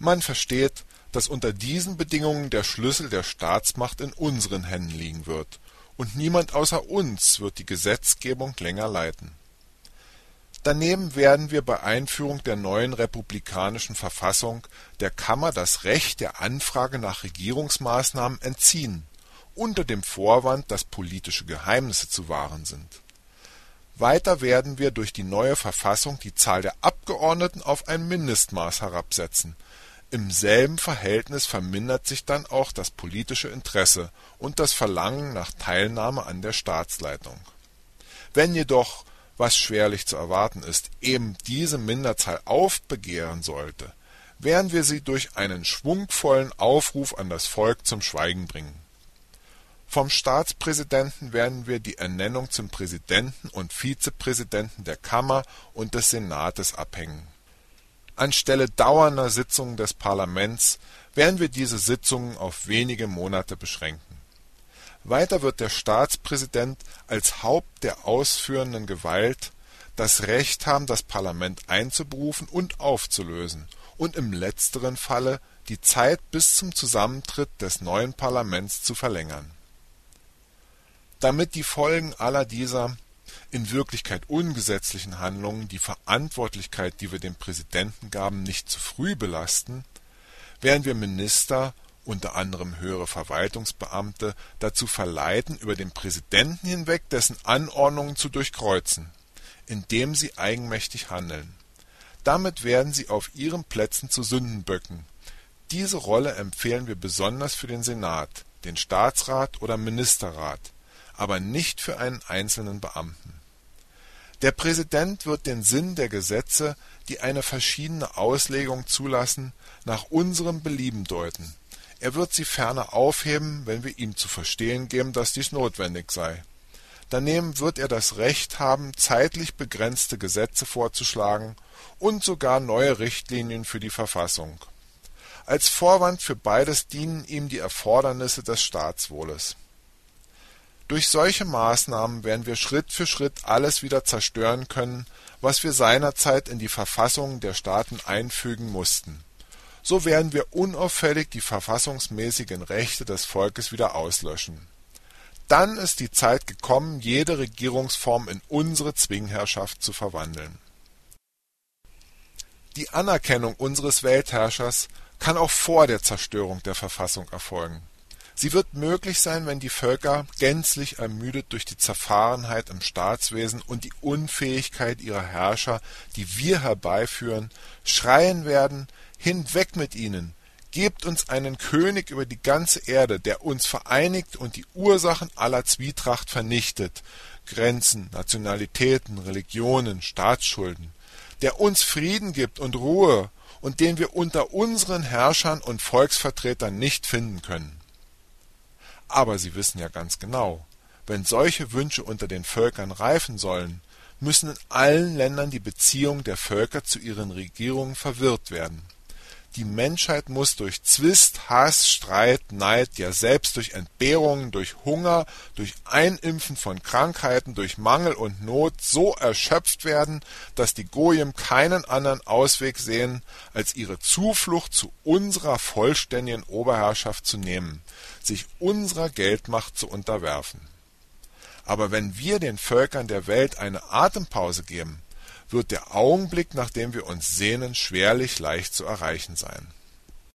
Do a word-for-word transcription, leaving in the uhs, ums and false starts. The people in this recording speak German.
Man versteht, dass unter diesen Bedingungen der Schlüssel der Staatsmacht in unseren Händen liegen wird, und niemand außer uns wird die Gesetzgebung länger leiten. Daneben werden wir bei Einführung der neuen republikanischen Verfassung der Kammer das Recht der Anfrage nach Regierungsmaßnahmen entziehen, unter dem Vorwand, dass politische Geheimnisse zu wahren sind. Weiter werden wir durch die neue Verfassung die Zahl der Abgeordneten auf ein Mindestmaß herabsetzen. Im selben Verhältnis vermindert sich dann auch das politische Interesse und das Verlangen nach Teilnahme an der Staatsleitung. Wenn jedoch, was schwerlich zu erwarten ist, eben diese Minderzahl aufbegehren sollte, werden wir sie durch einen schwungvollen Aufruf an das Volk zum Schweigen bringen. Vom Staatspräsidenten werden wir die Ernennung zum Präsidenten und Vizepräsidenten der Kammer und des Senates abhängen. Anstelle dauernder Sitzungen des Parlaments werden wir diese Sitzungen auf wenige Monate beschränken. Weiter wird der Staatspräsident als Haupt der ausführenden Gewalt das Recht haben, das Parlament einzuberufen und aufzulösen und im letzteren Falle die Zeit bis zum Zusammentritt des neuen Parlaments zu verlängern. Damit die Folgen aller dieser in Wirklichkeit ungesetzlichen Handlungen die Verantwortlichkeit, die wir dem Präsidenten gaben, nicht zu früh belasten, werden wir Minister, unter anderem höhere Verwaltungsbeamte, dazu verleiten, über den Präsidenten hinweg dessen Anordnungen zu durchkreuzen, indem sie eigenmächtig handeln. Damit werden sie auf ihren Plätzen zu Sündenböcken. Diese Rolle empfehlen wir besonders für den Senat, den Staatsrat oder Ministerrat, aber nicht für einen einzelnen Beamten. Der Präsident wird den Sinn der Gesetze, die eine verschiedene Auslegung zulassen, nach unserem Belieben deuten. Er wird sie ferner aufheben, wenn wir ihm zu verstehen geben, dass dies notwendig sei. Daneben wird er das Recht haben, zeitlich begrenzte Gesetze vorzuschlagen und sogar neue Richtlinien für die Verfassung. Als Vorwand für beides dienen ihm die Erfordernisse des Staatswohles. Durch solche Maßnahmen werden wir Schritt für Schritt alles wieder zerstören können, was wir seinerzeit in die Verfassungen der Staaten einfügen mussten. So werden wir unauffällig die verfassungsmäßigen Rechte des Volkes wieder auslöschen. Dann ist die Zeit gekommen, jede Regierungsform in unsere Zwingherrschaft zu verwandeln. Die Anerkennung unseres Weltherrschers kann auch vor der Zerstörung der Verfassung erfolgen. Sie wird möglich sein, wenn die Völker, gänzlich ermüdet durch die Zerfahrenheit im Staatswesen und die Unfähigkeit ihrer Herrscher, die wir herbeiführen, schreien werden: Hinweg mit ihnen! Gebt uns einen König über die ganze Erde, der uns vereinigt und die Ursachen aller Zwietracht vernichtet: Grenzen, Nationalitäten, Religionen, Staatsschulden, der uns Frieden gibt und Ruhe und den wir unter unseren Herrschern und Volksvertretern nicht finden können. Aber Sie wissen ja ganz genau, wenn solche Wünsche unter den Völkern reifen sollen, müssen in allen Ländern die Beziehungen der Völker zu ihren Regierungen verwirrt werden. Die Menschheit muss durch Zwist, Hass, Streit, Neid, ja selbst durch Entbehrungen, durch Hunger, durch Einimpfen von Krankheiten, durch Mangel und Not so erschöpft werden, dass die Goyim keinen anderen Ausweg sehen, als ihre Zuflucht zu unserer vollständigen Oberherrschaft zu nehmen, sich unserer Geldmacht zu unterwerfen. Aber wenn wir den Völkern der Welt eine Atempause geben, wird der Augenblick, nach dem wir uns sehnen, schwerlich leicht zu erreichen sein.